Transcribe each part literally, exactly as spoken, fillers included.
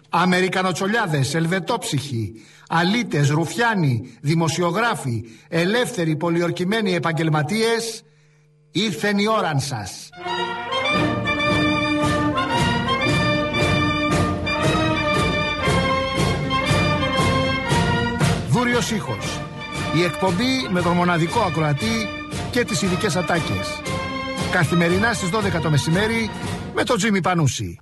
Αμερικανοτσολιάδες, ελβετόψυχοι, αλήτες, ρουφιάνοι, δημοσιογράφοι, ελεύθεροι πολιορκημένοι επαγγελματίες, ήρθεν η ώραν σας. Δούριος ήχος. Η εκπομπή με τον μοναδικό ακροατή και τις ειδικές ατάκες. Καθημερινά στις δώδεκα το μεσημέρι με τον Τζίμι Πανούση.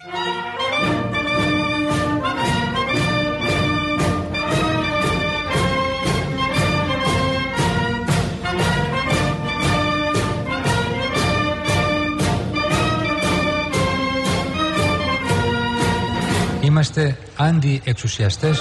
Είμαστε αντιεξουσιαστές.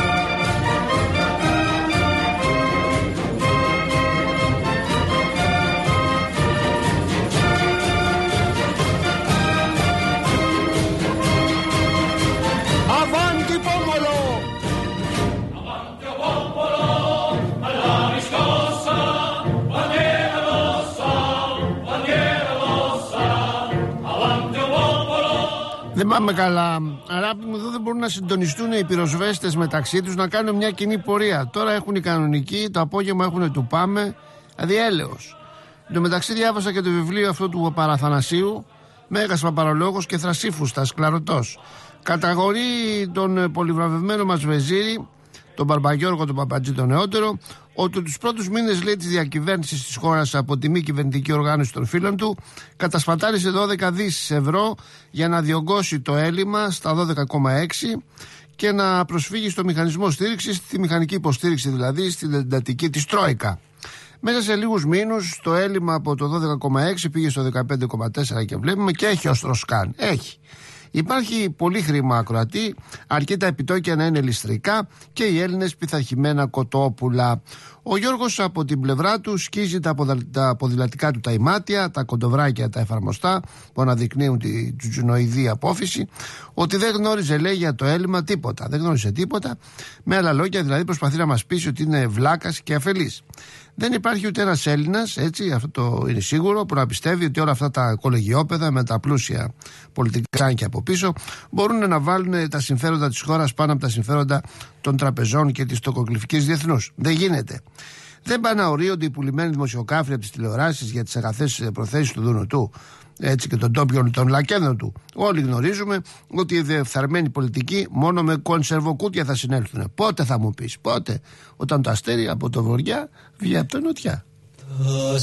Δεν πάμε καλά. Αγάπη μου, εδώ δεν μπορούν να συντονιστούν οι πυροσβέστες μεταξύ τους να κάνουν μια κοινή πορεία. Τώρα έχουν οι κανονικοί, το απόγευμα έχουν του Πάμε. Δηλαδή έλεος. Εν τω μεταξύ διάβασα και το βιβλίο αυτό του Παραθανασίου, Μέγας Παπαρολόγος και Θρασίφουστας, Κλαρωτός. Καταγορεί τον πολυβραβευμένο μας Βεζίρη, τον Μπαρμπαγιώργο, τον Παπατζή τον νεότερο, ότι τους πρώτους μήνες, λέει, της διακυβέρνησης της χώρας από τη μη κυβερνητική οργάνωση των φίλων του κατασπατάλησε δώδεκα δισεκατομμύρια ευρώ για να διωγγώσει το έλλειμμα στα δώδεκα κόμμα έξι και να προσφύγει στο μηχανισμό στήριξης, τη μηχανική υποστήριξη δηλαδή, στην εντατική της Τρόικα. Μέσα σε λίγους μήνους το έλλειμμα από το δώδεκα κόμμα έξι πήγε στο δεκαπέντε κόμμα τέσσερα και βλέπουμε και έχει ως Τροσκάν. Έχει. Υπάρχει πολύ χρήμα, ακροατή, αρκεί τα επιτόκια να είναι ληστρικά και οι Έλληνες πειθαρχημένα κοτόπουλα. Ο Γιώργος από την πλευρά του σκίζει τα, ποδα, τα ποδηλατικά του τα ημάτια, τα κοντοβράκια τα εφαρμοστά που αναδεικνύουν τη τζουτζουνοειδή απόφυση, ότι δεν γνώριζε, λέει, για το έλλειμμα τίποτα. Δεν γνώριζε τίποτα. Με άλλα λόγια, δηλαδή, προσπαθεί να μας πείσει ότι είναι βλάκας και αφελής. Δεν υπάρχει ούτε ένας Έλληνας, έτσι, αυτό το είναι σίγουρο, που να πιστεύει ότι όλα αυτά τα κολεγιόπαιδα με τα πλούσια πολιτικά σάνκια από πίσω μπορούν να βάλουν τα συμφέροντα της χώρας πάνω από τα συμφέροντα των τραπεζών και της τοκογλυφικής διεθνούς. Δεν γίνεται. Δεν πάνε να ορίονται οι πουλημένοι δημοσιοκάφροι από τις τηλεοράσεις για τις αγαθές προθέσεις του Δουνουτού, έτσι, και των τόπιων των λακένδων του. Όλοι γνωρίζουμε ότι οι διεφθαρμένοι πολιτικοί μόνο με κονσερβοκούτια θα συνέλθουν. Πότε, θα μου πεις, πότε? Όταν το αστέρι από το βοριά βγει από το νοτιά. Το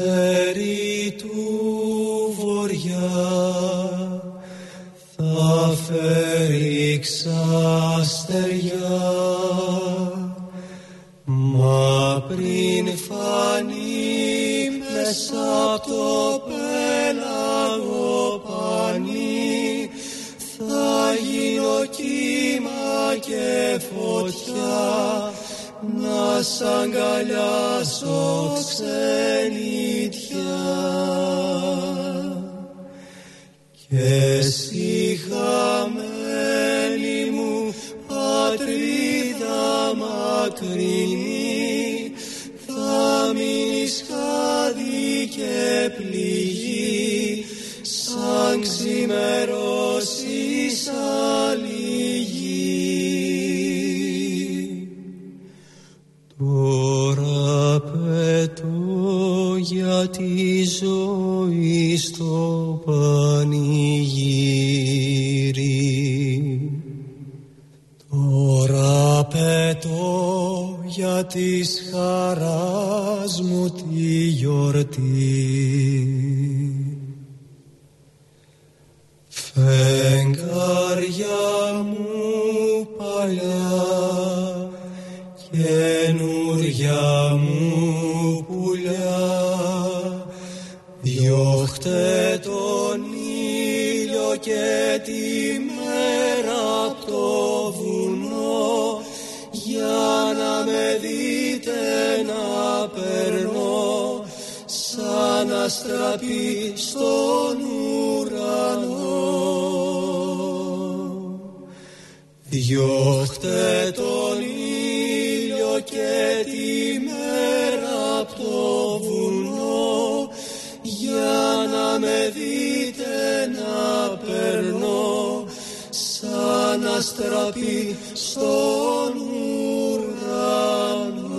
αστέρι του βοριά θα φέρει ξαστεριά, μα πριν φανεί μέσα απ' το πέλαγο πανί, θα γίνω κύμα και φωτιά, να σ' αγκαλιάσω ξενιτιά. Και εσύ, χαμένη μου πατρίδα μακρινή, θα μείνεις χάδι και πληγή, σαν ξημερώσεις άλλη γη. Τώρα πετώ για τη ζωή στο πανηγύρι, τώρα πετώ για της χαράς μου τη γιορτή. Φεγγάρια μου παλιά, καινούρια μου πουλιά, διώχτε τον ήλιο και τη μέρα απ' το βουνό, για να με δείτε να περνώ σαν αστραπή στον ουρανό. Διώχτε τον ήλιο και τη μέρα απ' το βουνό, για να με δείτε να περνώ σαν αναστραπεί στον ουρανό.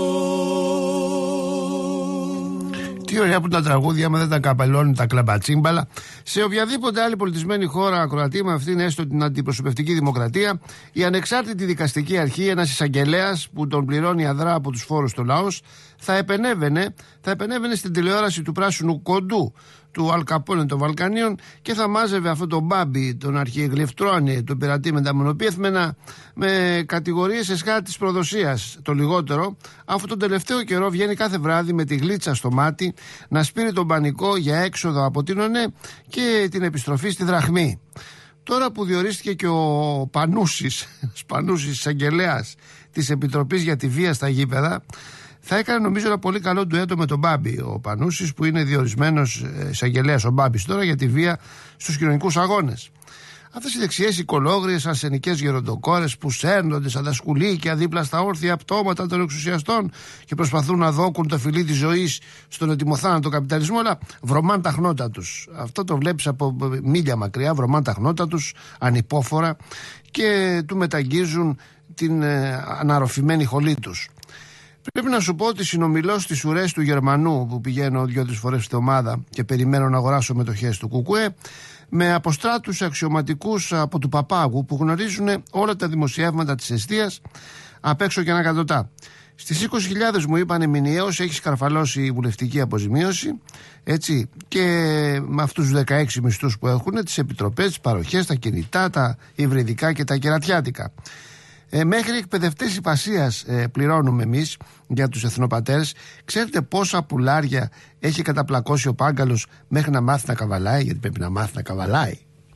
Τι ωραία που τα τραγούδια, άμα δεν τα καπελώνουν τα κλαμπατσίμπαλα. Σε οποιαδήποτε άλλη πολιτισμένη χώρα ακροατή, με αυτήν έστω την αντιπροσωπευτική δημοκρατία, η ανεξάρτητη δικαστική αρχή, ένας εισαγγελέας που τον πληρώνει αδρά από τους φόρους του λαός, θα επενέβαινε, θα επενέβαινε στην τηλεόραση του πράσινου κοντού του Αλκαπόνε των Βαλκανίων και θα μάζευε αυτό τον Μπάμπη, τον αρχιεγλυφτρόνη, τον πειρατή με τα μονοπίθμενα, με κατηγορίες εσχάτη της προδοσίας, το λιγότερο, αφού τον τελευταίο καιρό βγαίνει κάθε βράδυ με τη γλίτσα στο μάτι να σπείρει τον πανικό για έξοδο από την ΟΝΕ και την επιστροφή στη δραχμή. Τώρα που διορίστηκε και ο Πανούσης, Πανούσης εισαγγελέας της Επιτροπής για τη Βία στα γήπεδα, θα έκανε νομίζω ένα πολύ καλό ντουέτο με τον Μπάμπη. Ο Πανούσης που είναι διορισμένος εισαγγελέας, ο Μπάμπης τώρα, για τη βία στους κοινωνικούς αγώνες. Αυτές οι δεξιές οικολόγριες, αρσενικές γεροντοκόρες που σέρνονται σαν τα σκουλίκια δίπλα στα όρθια πτώματα των εξουσιαστών και προσπαθούν να δόκουν το φιλί της ζωής στον ετοιμοθάνατο καπιταλισμό, αλλά βρωμάν τα χνότα τους. Αυτό το βλέπεις από μίλια μακριά, βρωμάν τα χνότα τους, ανυπόφορα, και του μεταγγίζουν την ε, αναρροφημένη χολή τους. Πρέπει να σου πω ότι συνομιλώ στις ουρές του Γερμανού, που πηγαίνω δύο-τρεις φορές την εβδομάδα και περιμένω να αγοράσω μετοχές του Κουκουέ, με αποστράτους αξιωματικούς από του Παπάγου που γνωρίζουν όλα τα δημοσιεύματα της εστίας απ' έξω και ανακατοτά. Στις είκοσι χιλιάδες μου είπανε μηνιαίως έχει σκαρφαλώσει η βουλευτική αποζημίωση, έτσι, και με αυτούς τους δεκαέξι μισθούς που έχουν, τις επιτροπές, τις παροχές, τα κινητά, τα υβριδικά και τα κερατιάτικα. Ε, μέχρι εκπαιδευτές υπασίας ε, πληρώνουμε εμείς για τους εθνοπατέρες. Ξέρετε πόσα πουλάρια έχει καταπλακώσει ο Πάγκαλος μέχρι να μάθει να καβαλάει? Γιατί πρέπει να μάθει να καβαλάει.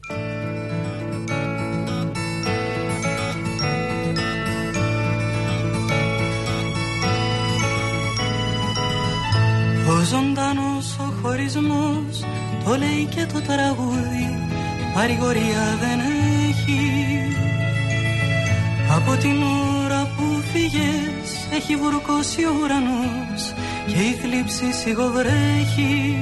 Ο ζωντανός ο χωρισμός, το λέει και το τραγούδι, παρηγορία δεν έχει. Από την ώρα που φύγες έχει βουρκώσει ο ουρανός και η θλίψη σιγοβρέχει.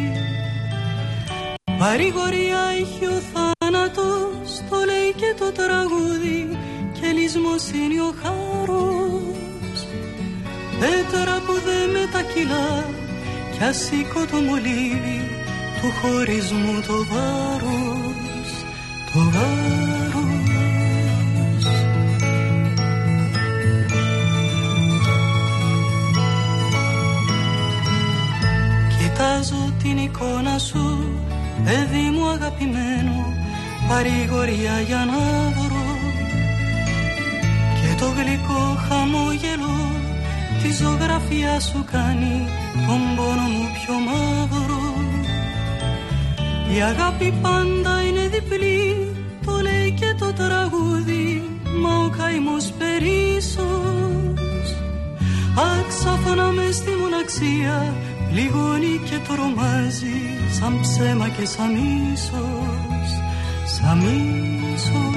Παρηγορία έχει ο θάνατος, το λέει και το τραγούδι, και λυσμός είναι ο χάρος. Πέτρα που δεν μετακυλά κι ασήκω το μολύβι του χωρισμού το βάρος, το βάρος. Κοιτάζω την εικόνα σου, παιδί μου αγαπημένο, παρηγορία για να βρω και το γλυκό χαμόγελο τη ζωγραφιά σου κάνει τον πόνο μου πιο μαύρο. Η αγάπη πάντα είναι διπλή, το λέει και το τραγούδι, μα ο καημός περίσσος αξάφωνα μες στη μοναξία, λιγώνει και τρομάζει σαν ψέμα και σαν μίσος, σαν μίσος.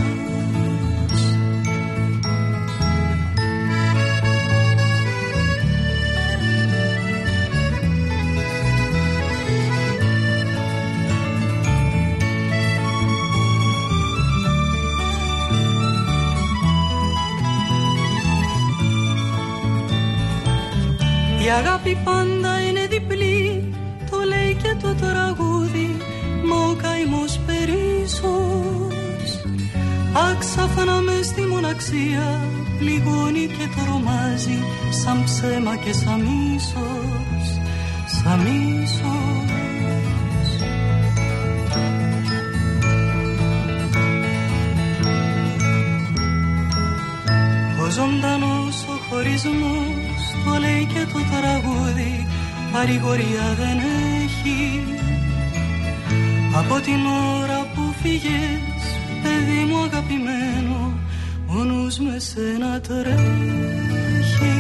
Η αγάπη πάντα είναι διπλή, το λέει και το τραγούδι, μα ο καημός περίσσος αξάφωνα μες στη μοναξία, λιγώνει και τρομάζει σαν ψέμα και σαν μίσος, σαν μίσος. Ο ζωντανός ο χωρισμός, το λέει και το τραγούδι, παρηγορία δεν έχει. Από την ώρα που φύγες, παιδί μου αγαπημένο, ο νους με σένα τρέχει.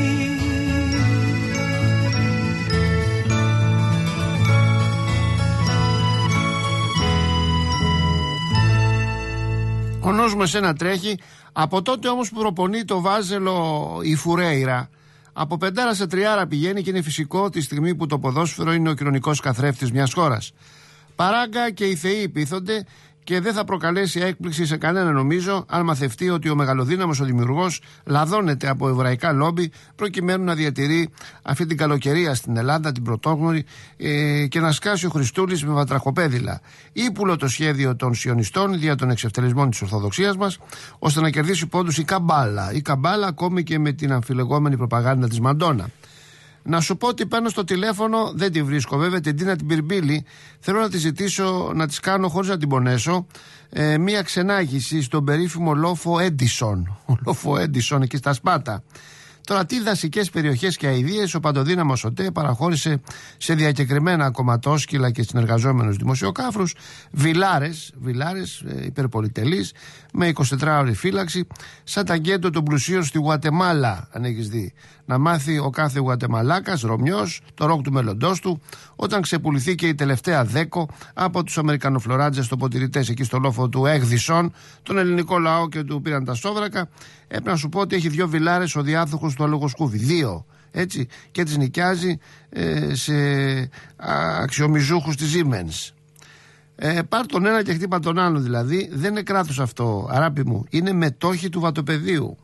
Ο νους με σένα τρέχει. Από τότε όμως που προπονεί το Βάζελο η Φουρέιρα, από πεντάρα σε τριάρα πηγαίνει και είναι φυσικό τη στιγμή που το ποδόσφαιρο είναι ο κοινωνικός καθρέφτης μιας χώρας. Παράγκα και οι θεοί υπήθονται και δεν θα προκαλέσει έκπληξη σε κανένα, νομίζω, αν μαθευτεί ότι ο μεγαλοδύναμος ο δημιουργός λαδώνεται από εβραϊκά λόμπι προκειμένου να διατηρεί αυτή την καλοκαιρία στην Ελλάδα, την πρωτόγνωρη, ε, και να σκάσει ο Χριστούλης με βατραχοπέδιλα. Ήπουλο το σχέδιο των σιωνιστών δια των εξευτελισμών της Ορθοδοξίας μας, ώστε να κερδίσει πόντους η καμπάλα. Η καμπάλα, ακόμη και με την αμφιλεγόμενη προπαγάνδα της Μαντόνα. Να σου πω ότι παίρνω στο τηλέφωνο, δεν τη βρίσκω βέβαια, την Τίνα την Πυρμπίλη. Θέλω να τη ζητήσω να τη κάνω, χωρίς να την πονέσω, ε, μία ξενάγηση στον περίφημο λόφο Έντισον. Ο λόφο Έντισον εκεί στα Σπάτα. Τώρα, τι δασικές περιοχές και αηδίες ο παντοδύναμος ΟΤΕ παραχώρησε σε διακεκριμένα κομματόσκυλα και συνεργαζόμενους δημοσιοκάφρους βιλάρες, βιλάρες ε, υπερπολιτελείς, με εικοσιτετράωρη φύλαξη, σαν τα γκέντο των πλουσίων στη Γουατεμάλα, αν έχεις δει. Να μάθει ο κάθε Γουατεμαλάκας, Ρωμιός, το ροκ του μέλλοντός του, όταν ξεπουληθεί και η τελευταία δέκο από τους Αμερικανοφλωράτζες τοποτηρητές εκεί στο λόφο του Έγδισον, τον ελληνικό λαό και του πήραν τα σόβρακα. Έπρεπε να σου πω ότι έχει δύο βιλάρες ο διάδοχος του Αλογοσκούβη. Δύο. Έτσι. Και τις νοικιάζει ε, σε αξιομιζούχους της Siemens. Ε, πάρ' τον ένα και χτύπα τον άλλο, δηλαδή. Δεν είναι κράτος αυτό, αράπη μου. Είναι μετόχοι του βατοπεδίου.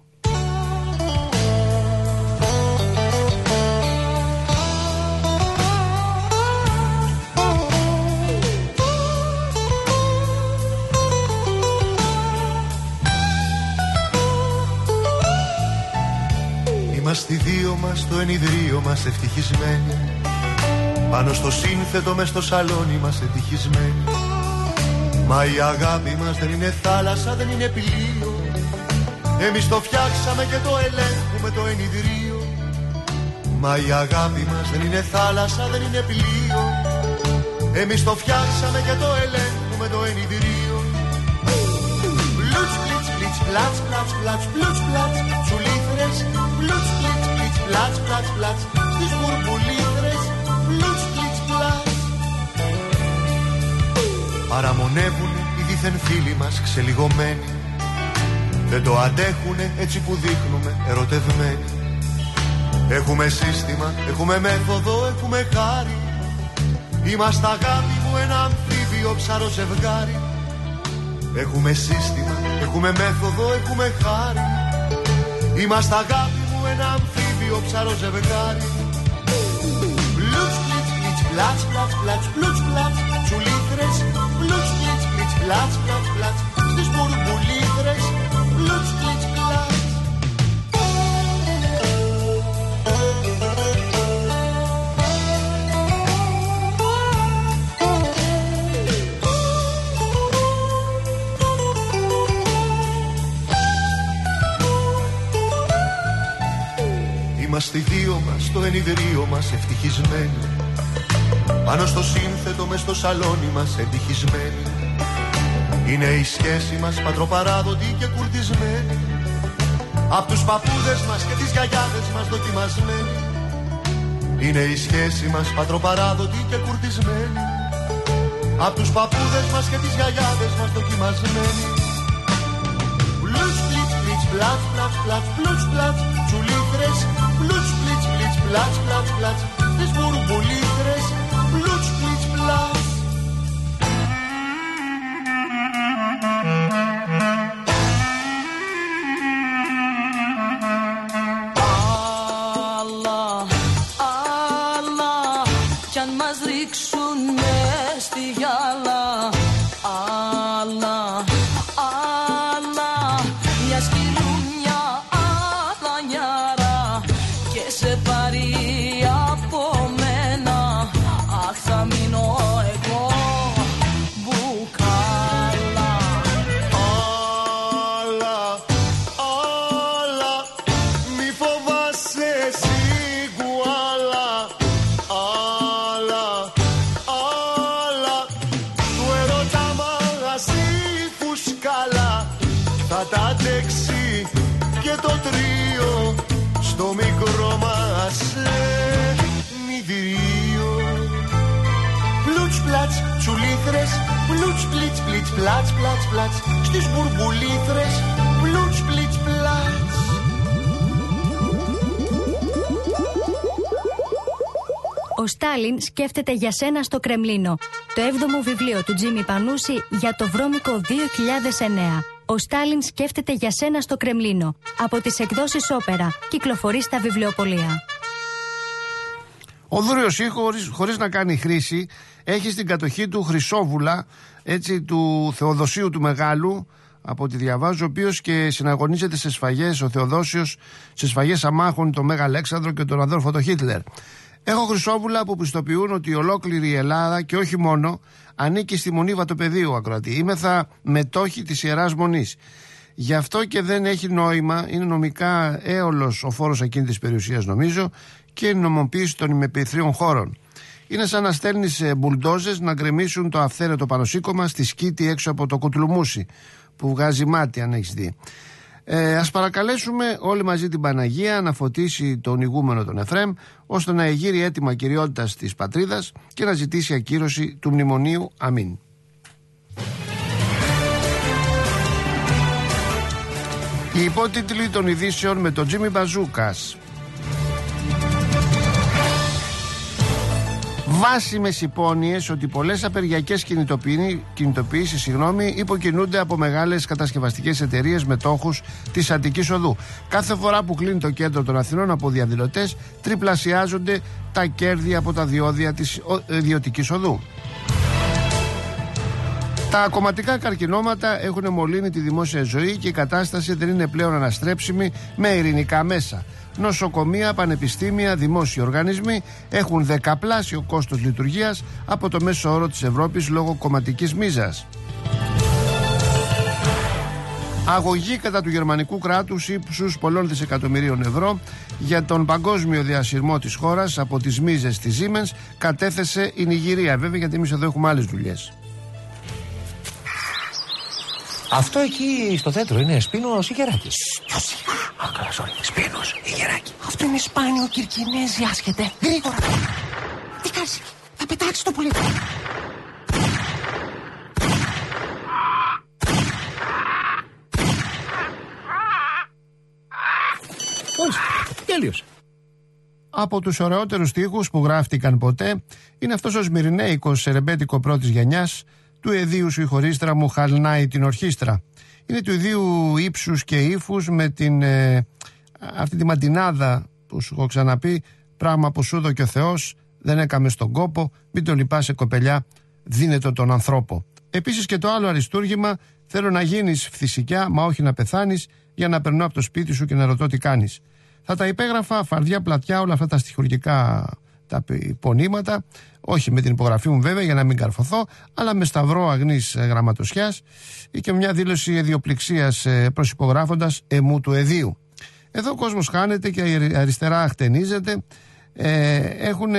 Είμαστε οι δύο μας στο ενιδρίο μας ευτυχισμένοι, πάνω στο σύνθετο μες στο σαλόνι μας ευτυχισμένοι. Μα η αγάπη μας δεν είναι θάλασσα, δεν είναι πλοίο. Εμείς το φτιάξαμε και το ελέγχουμε το ενιδρίο. Μα η αγάπη μας δεν είναι θάλασσα, δεν είναι πλοίο. Εμείς το φτιάξαμε και το ελέγχουμε το ενιδρίο. Πλούτς, πλίτς, πλίτς, πλάτς, πλάτς, πλάτς, πλούτς, πλάτς, τσουλήθρες. Πλούτς, πλίτς, πλίτς, πλάτς, πλάτς, πλάτς, στις μπουρμπουλήθρες. Πλούτς, πλίτς, πλάτς. Παραμονεύουνε οι δίθεν φίλοι μας ξελιγωμένοι. Δεν το αντέχουνε έτσι που δείχνουμε ερωτευμένοι. Έχουμε σύστημα, έχουμε μέθοδο, έχουμε χάρη. Είμαστε αγάπη μου ένα αμφίβιο ψαρό ζευγάρι. Έχουμε σύστημα, έχουμε μέθοδο, έχουμε χάρη. Είμαστε αγάπη μου ένα αμφίβιο ψαρό ζευγάρι. Πλούτς, πλίτς, πλίτς, πλάτς, πλάτς, πλάτς, πλούτς, πλάτς, τσουλήθρες. Πλούτς, πλίτς, πλίτς, πλάτς, πλάτς, πλάτς, στις μπουρμπουλήθρες. Πλούτς, πλίτς, πλάτς. Είμαστε οι δύο μας στο ενιδρίο μας ευτυχισμένοι, πάνω στο σύνθετο μες στο σαλόνι μας ευτυχισμένοι. Είναι η σχέση μας πατροπαράδοτη και κουρτισμένη, απ' τους παππούδες μας και τις γιαγιάδες μας δοκιμασμένη. Είναι η σχέση μας πατροπαράδοτη και κουρτισμένη, απ' τους παππούδες μας και τις γιαγιάδες μας δοκιμασμένη. Πλούτς, πλίτς, πλίτς, πλάτς, πλάτς, πλάτς, πλούτς, πλάτς, τσουλήθρες. Πλούτς, πλίτς, πλίτς, πλάτς, πλάτς, πλάτς, στις μπουρμπουλήθρες. Πλούτς, πλίτς, πλάτς. Allah, Allah, κι αν μας ρίξουν μες στη γυάλα. Allah, Allah, μια σκυλούνια αδανιάρα και σε πάρει από μένα. Αχ, θα μείνω εγώ μπουκάλα. Άλλα, άλλα, μη φοβάσαι εσύ κουάλα. Άλλα, άλλα, του ερώτα μαγαζί φουσκάλα. Θα τα αντέξει και το τρίο στο μικρό μας ενιδρίο. Πλούτς, πλάτς, τσουλήθρες. Πλούτς, πλίτς, πλίτς, πλάτς, πλάτς, πλάτς, στις μπουρμπουλήθρες. Πλούτς, πλίτς, πλάτς. Ο Στάλιν σκέφτεται για σένα στο Κρεμλίνο. Το έβδομο βιβλίο του Τζίμι Πανούση για το βρώμικο δύο χιλιάδες εννέα. Ο Στάλιν σκέφτεται για σένα στο Κρεμλίνο. Από τις εκδόσεις Όπερα. Κυκλοφορεί στα βιβλιοπωλεία. Ο Δούριος Ήχος, χωρίς, χωρίς να κάνει χρήση, έχει στην κατοχή του Χρυσόβουλα, έτσι, του Θεοδοσίου του Μεγάλου, από ό,τι διαβάζω, ο οποίος και συναγωνίζεται σε σφαγές, ο Θεοδόσιος, σε σφαγές αμάχων τον Μέγα Αλέξανδρο και τον αδόρφο τον Χίτλερ. Έχω Χρυσόβουλα που πιστοποιούν ότι ολόκληρη η Ελλάδα, και όχι μόνο, ανήκει στη Μονή Βατοπεδίου, ακροατή. Είμεθα μετόχοι της Ιεράς Μονής. Γι' αυτό και δεν έχει νόημα, είναι νομικά έολος ο φόρος εκείνης της περιουσίας, νομίζω, και η νομοποίηση των ημεπιθρίων χώρων. Είναι σαν να στέλνεις μπουλντόζες να γκρεμίσουν το αυθαίρετο πανοσύκωμα στη σκήτη έξω από το Κουτλουμούσι, που βγάζει μάτι, αν έχεις δει. Ε, ας παρακαλέσουμε όλοι μαζί την Παναγία να φωτίσει τον ηγούμενο τον Εφραίμ, ώστε να εγείρει έτοιμα κυριότητας της πατρίδας και να ζητήσει ακύρωση του μνημονίου. Αμήν. Οι υπότιτλοι των ειδήσεων με τον Τζίμι Μπαζούκας. Βάσιμες υπόνοιες ότι πολλές απεργιακές κινητοποιήσεις συγγνώμη, υποκινούνται από μεγάλες κατασκευαστικές εταιρείες μετόχους της Αττικής Οδού. Κάθε φορά που κλείνει το κέντρο των Αθηνών από διαδηλωτές, τριπλασιάζονται τα κέρδη από τα διόδια της ιδιωτικής οδού. Τα κομματικά καρκινώματα έχουν μολύνει τη δημόσια ζωή και η κατάσταση δεν είναι πλέον αναστρέψιμη με ειρηνικά μέσα. Νοσοκομεία, πανεπιστήμια, δημόσιοι οργανισμοί έχουν δεκαπλάσιο κόστος λειτουργίας από το μέσο όρο της Ευρώπης λόγω κομματικής μίζας. Αγωγή κατά του γερμανικού κράτους ύψους πολλών δισεκατομμυρίων ευρώ για τον παγκόσμιο διασυρμό της χώρας από τις μίζες της Siemens κατέθεσε η Νιγηρία. Βέβαια, γιατί εμείς εδώ έχουμε άλλες δουλειές. Αυτό εκεί στο τέτρο είναι Σπίνος ή Γεράκης? Πιο σιγά. Α, καλά, sorry. Σπίνος ή Γεράκη? Αυτό είναι σπάνιο Κυρκινέζι, άσχετε. Γρήγορα. Τι κάνεις εκεί? Θα πετάξεις το πουλί. Πώς, τέλειωσε. Από τους ωραιότερους στίχους που γράφτηκαν ποτέ είναι αυτός ο σμυρνέικος σερεμπέτικο πρώτης γενιάς του εδίου σου η χωρίστρα μου χαλνάει την ορχήστρα. Είναι του ιδίου ύψους και ύφους με την, ε, αυτή τη ματινάδα που σου έχω ξαναπεί, πράγμα που σου δω ο Θεός, δεν έκαμε στον κόπο, μην το λυπάσαι κοπελιά, δίνε το τον ανθρώπο. Επίσης και το άλλο αριστούργημα, θέλω να γίνεις φθησικιά, μα όχι να πεθάνεις, για να περνώ από το σπίτι σου και να ρωτώ τι κάνεις. Θα τα υπέγραφα φαρδιά πλατιά όλα αυτά τα στιχουργικά τα πονήματα, όχι με την υπογραφή μου βέβαια για να μην καρφωθώ, αλλά με σταυρό αγνής γραμματοσιάς ή και μια δήλωση εδιοπληξίας προσυπογράφοντας εμού του εδίου. Εδώ ο κόσμος χάνεται και η αριστερά χτενίζεται. Ε, έχουν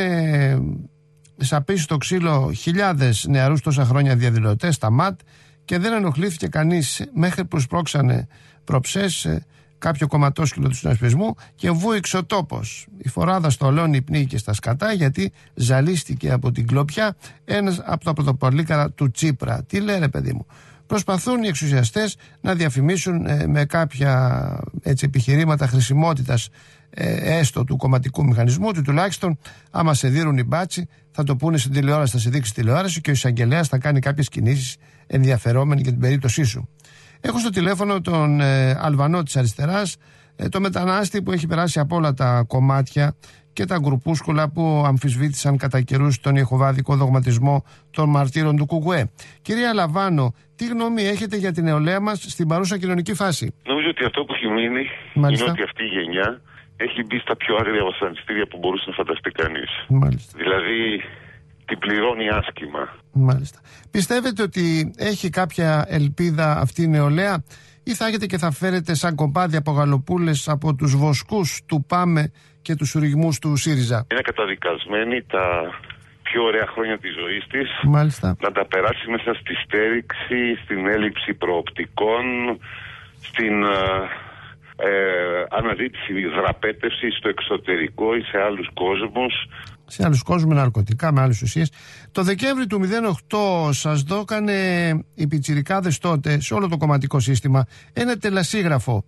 σαπίσει στο ξύλο χιλιάδες νεαρούς τόσα χρόνια διαδηλωτές στα ΜΑΤ και δεν ενοχλήθηκε κανείς μέχρι που σπρώξανε προψές κάποιο κομματόσκυλο του συνασπισμού και βούηξε ο τόπος. Η φοράδα στο αλόνι πνίγηκε στα σκατά γιατί ζαλίστηκε από την κλοπιά ένας από τα πρωτοπαλίκαρα του Τσίπρα. Τι λέει ρε παιδί μου? Προσπαθούν οι εξουσιαστές να διαφημίσουν ε, με κάποια έτσι, επιχειρήματα χρησιμότητας ε, έστω του κομματικού μηχανισμού, ότι τουλάχιστον άμα σε δίνουν οι μπάτσι θα το πούνε στην τηλεόραση, θα σε δείξει τηλεόραση και ο εισαγγελέας θα κάνει κάποιες κινήσεις ενδιαφερόμενοι για την περίπτωσή σου. Έχω στο τηλέφωνο τον ε, Αλβανό της αριστεράς, ε, το μετανάστη που έχει περάσει από όλα τα κομμάτια και τα γκρουπούσκουλα που αμφισβήτησαν κατά καιρούς τον ιεχωβάδικο δογματισμό των μαρτύρων του Κουκουέ. Κυρία Λαβάνο, τι γνώμη έχετε για την νεολαία μας στην παρούσα κοινωνική φάση? Νομίζω ότι αυτό που έχει μείνει Μάλιστα. είναι ότι αυτή η γενιά έχει μπει στα πιο άγρια βασανιστήρια που μπορούσε να φανταστεί κανείς. Μάλιστα. Δηλαδή την πληρώνει άσχημα. Μάλιστα. Πιστεύετε ότι έχει κάποια ελπίδα αυτή η νεολαία ή θα έχετε και θα φέρετε σαν κομπάδι από γαλοπούλες από τους βοσκούς του ΠΑΜΕ και τους ουριγμούς του ΣΥΡΙΖΑ? Είναι καταδικασμένη τα πιο ωραία χρόνια της ζωής της. Μάλιστα. Να τα περάσει μέσα στη στέριξη, στην έλλειψη προοπτικών, στην ε, ε, αναζήτηση δραπέτευση στο εξωτερικό ή σε άλλους κόσμους. Σε άλλους κόσμους με ναρκωτικά, με άλλες ουσίες. Το Δεκέμβρη του μηδέν οκτώ σας δώκανε οι πιτσιρικάδες τότε σε όλο το κομματικό σύστημα ένα τελασίγραφο.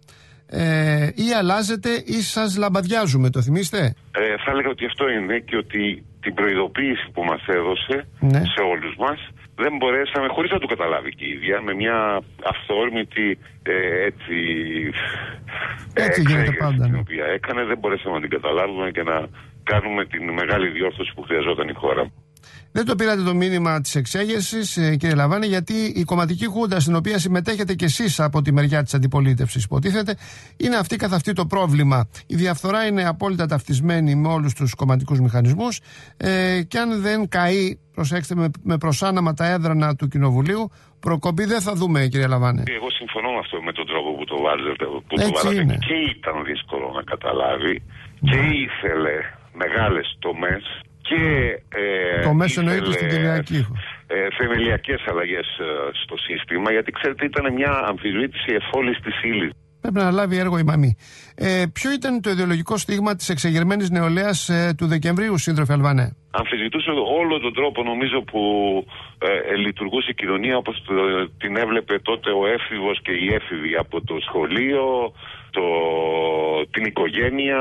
Ε, ή αλλάζετε ή σας λαμπαδιάζουμε, το θυμίστε? Ε, θα έλεγα ότι αυτό είναι και ότι την προειδοποίηση που μας έδωσε, ναι, σε όλους μας, δεν μπορέσαμε, χωρίς να το καταλάβει και η ίδια, με μια αυθόρμητη ε, έτσι, έτσι γίνεται πάντα, την οποία έκανε, δεν μπορέσαμε να την καταλάβουμε και να κάνουμε την μεγάλη διόρθωση που χρειαζόταν η χώρα. Δεν το πήρατε το μήνυμα της εξέγερσης, κύριε Λαβάνη, γιατί η κομματική χούντα στην οποία συμμετέχετε κι εσείς από τη μεριά της αντιπολίτευσης, υποτίθεται, είναι αυτή καθ' αυτή το πρόβλημα. Η διαφθορά είναι απόλυτα ταυτισμένη με όλους τους κομματικούς μηχανισμούς ε, και αν δεν καεί, προσέξτε, με, με προσάναμα τα έδρανα του Κοινοβουλίου, προκοπή δεν θα δούμε, κύριε Λαβάνη. Εγώ συμφωνώ με αυτό, με τον τρόπο που το βάζετε. Που το βάζετε. Και ήταν δύσκολο να καταλάβει και ήθελε μεγάλες τομές. Και ε, το μέσο εννοείται στην Κυριακή. Ε, θεμελιακές αλλαγές ε, στο σύστημα, γιατί ξέρετε ήταν μια αμφισβήτηση εφόλης της ύλης. Πρέπει να λάβει έργο η μαμή. Ε, ποιο ήταν το ιδεολογικό στίγμα της εξεγερμένης νεολαίας ε, του Δεκεμβρίου, σύντροφε Αλβανέ? Αμφισβητούσε όλο τον τρόπο, νομίζω, που ε, ε, λειτουργούσε η κοινωνία όπως το, την έβλεπε τότε ο έφηβος και η έφηβη από το σχολείο, το, την οικογένεια,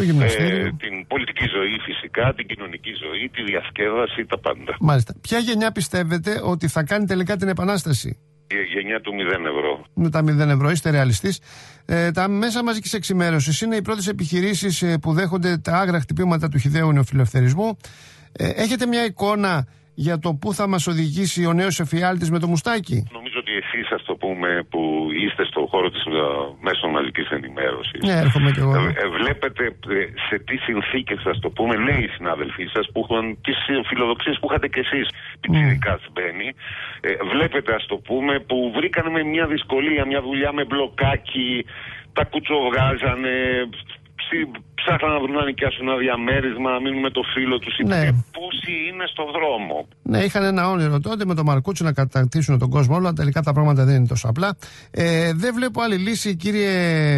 ε, την πολιτική ζωή φυσικά, την κοινωνική ζωή, τη διασκέδαση, τα πάντα. Μάλιστα. Ποια γενιά πιστεύετε ότι θα κάνει τελικά την επανάσταση? Η γενιά του μηδέν ευρώ. Με τα μηδέν ευρώ, είστε ρεαλιστής. Ε, τα μέσα μαζικής εξημέρωσης είναι οι πρώτες επιχειρήσεις ε, που δέχονται τα άγρα χτυπήματα του χυδαίου νεοφιλελευθερισμού. Ε, έχετε μια εικόνα για το πού θα μας οδηγήσει ο νέος εφιάλτης με το μουστάκι? Νομίζω ότι εσείς, ας το πούμε, που είστε στον χώρο της uh, μέσων μαζικής ενημέρωσης, ναι, έρχομαι κι εγώ. Ε, ε, βλέπετε σε τι συνθήκες, ας το πούμε, νέοι συνάδελφοί σας που έχουν τις φιλοδοξίες που είχατε κι εσείς, πιτσιρικάς mm. μπαίνει, ε, βλέπετε, ας το πούμε, που βρήκαν με μια δυσκολία μια δουλειά με μπλοκάκι, τα κουτσοβγάζανε, ψάχναν να βρουν να νοικιάσουν ένα διαμέρισμα, να μείνουν με το φίλο τους. Ναι. Πόσοι είναι στο δρόμο. Ναι, είχαν ένα όνειρο τότε με τον Μαρκούτσι να κατακτήσουν τον κόσμο όλο. Τελικά τα πράγματα δεν είναι τόσο απλά. Ε, δεν βλέπω άλλη λύση, κύριε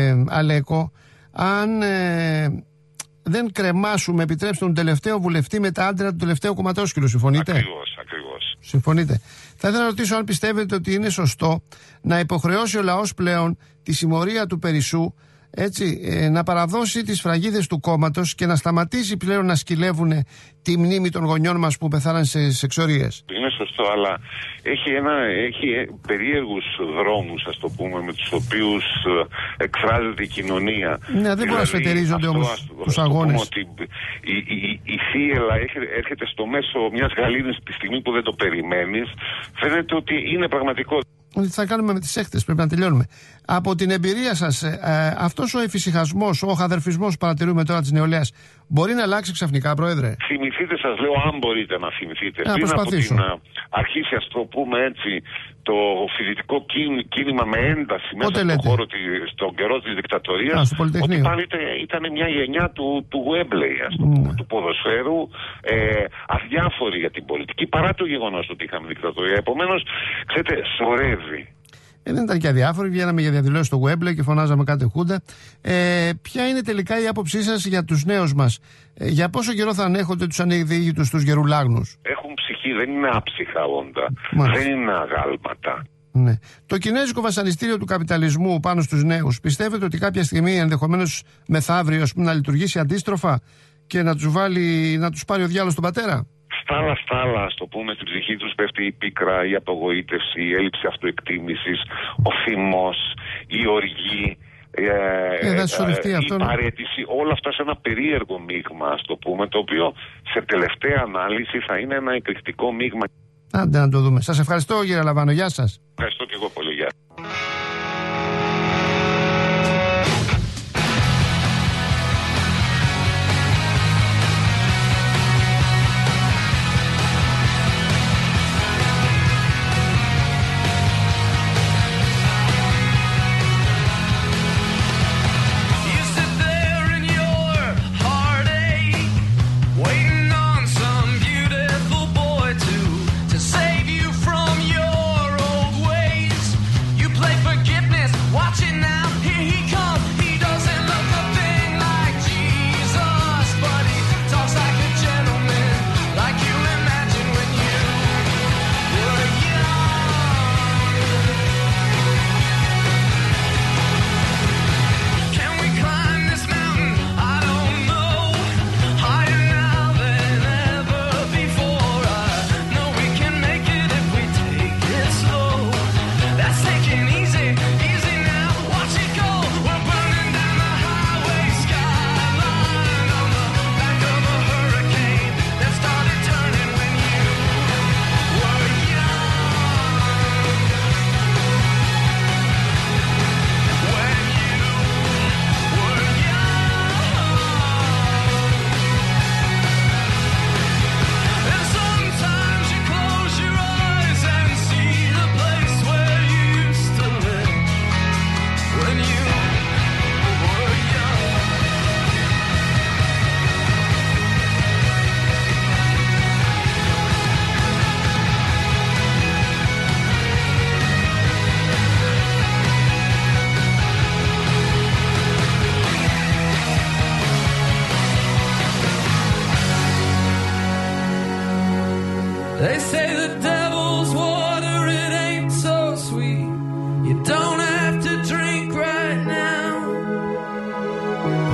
Αλέκο, αν ε, δεν κρεμάσουμε, επιτρέψτε τον τελευταίο βουλευτή με τα άντρα του τελευταίου κομματόσκυλου. Συμφωνείτε? Ακριβώς, ακριβώς. Συμφωνείτε. Θα ήθελα να ρωτήσω αν πιστεύετε ότι είναι σωστό να υποχρεώσει ο λαός πλέον τη συμμορία του Περισσού, έτσι, ε, να παραδώσει τις φραγίδες του κόμματος και να σταματήσει πλέον να σκυλεύουν τη μνήμη των γονιών μας που πεθάναν σε εξορίες. Είναι σωστό, αλλά έχει, ένα, έχει περίεργους δρόμους, ας το πούμε, με τους οποίους εκφράζεται η κοινωνία. Ναι, δεν δηλαδή, μπορεί να σφετερίζονται όμως τους αγώνες. Ότι η, η, η θύελα έρχεται στο μέσο μιας γαλήνης τη στιγμή που δεν το περιμένεις. Φαίνεται ότι είναι πραγματικό. Τι θα κάνουμε με τις έκτες, πρέπει να τελειώνουμε. Από την εμπειρία σας, ε, αυτός ο εφησυχασμός, ο χαδερφισμός που παρατηρούμε τώρα της νεολαίας, μπορεί να αλλάξει ξαφνικά, Πρόεδρε? Θυμηθείτε, σας λέω, αν μπορείτε να θυμηθείτε. Να πριν προσπαθήσω. Από την αρχίσει, ας το πούμε έτσι, το φοιτητικό κίνημα με ένταση μέσα στον χώρο, στον καιρό της δικτατορίας, ότι πάλι ήταν μια γενιά του, του Γουέμπλεϊ, ας το πούμε, mm. του ποδοσφαίρου, ε, αδιάφοροι για την πολιτική, παρά το γεγονός ότι είχαμε δικτατορία. Επομένως, ξέρετε, σωρεύει. Ε, δεν ήταν και αδιάφοροι, βγαίναμε για διαδηλώσεις στο Γουέμπλεϊ και φωνάζαμε κάτι χούντα. Ε, ποια είναι τελικά η άποψή σας για τους νέους μας? Ε, για πόσο καιρό θα ανέχονται τους ανεκδιήγητους τους γερουλάγνους? Έχουν ψυχή, δεν είναι άψυχα όντα. Μάλιστα. Δεν είναι αγάλματα. Ναι. Το κινέζικο βασανιστήριο του καπιταλισμού πάνω στους νέους, πιστεύετε ότι κάποια στιγμή, ενδεχομένως μεθαύριο, ας πούμε, να λειτουργήσει αντίστροφα και να τους, βάλει, να τους πάρει ο διάλογος τον πατέρα? Στάλα στάλα, ας το πούμε, στην ψυχή τους πέφτει η πίκρα, η απογοήτευση, η έλλειψη αυτοεκτίμησης, ο θυμός, η οργή, ε, ε, ε, η αυτό, παρέτηση, όλα αυτά σε ένα περίεργο μείγμα, ας το πούμε, το οποίο σε τελευταία ανάλυση θα είναι ένα εκρηκτικό μείγμα. Άντε να το δούμε. Σας ευχαριστώ, κύριε Λαβάνο. Γεια σας. Ευχαριστώ και εγώ πολύ. Γεια. You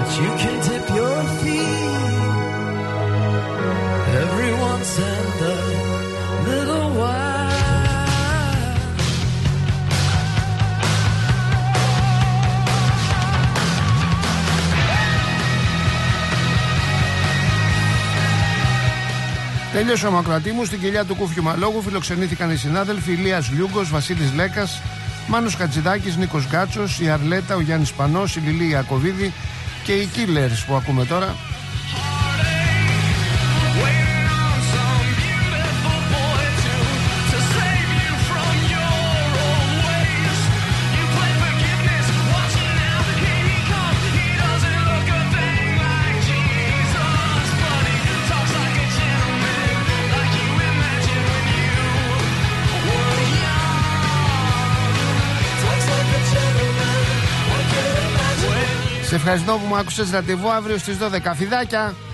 but you can dip your feet every once in a little while. Τέλειωσε ο Μακροατή μου. Στην κοιλιά του Κούφιου Μαλόγου φιλοξενήθηκαν οι συνάδελφοι Ηλίας Λιούγκος, Βασίλης Λέκας, Μάνος Χατζηδάκης, Νίκος Γκάτσος, η Αρλέτα, ο Γιάννης Πανός, η Λιλή Ιακωβίδη και οι Killers που ακούμε τώρα. Σε ευχαριστώ που μου άκουσες. Ραντεβού αύριο στις δώδεκα. Φιδάκια!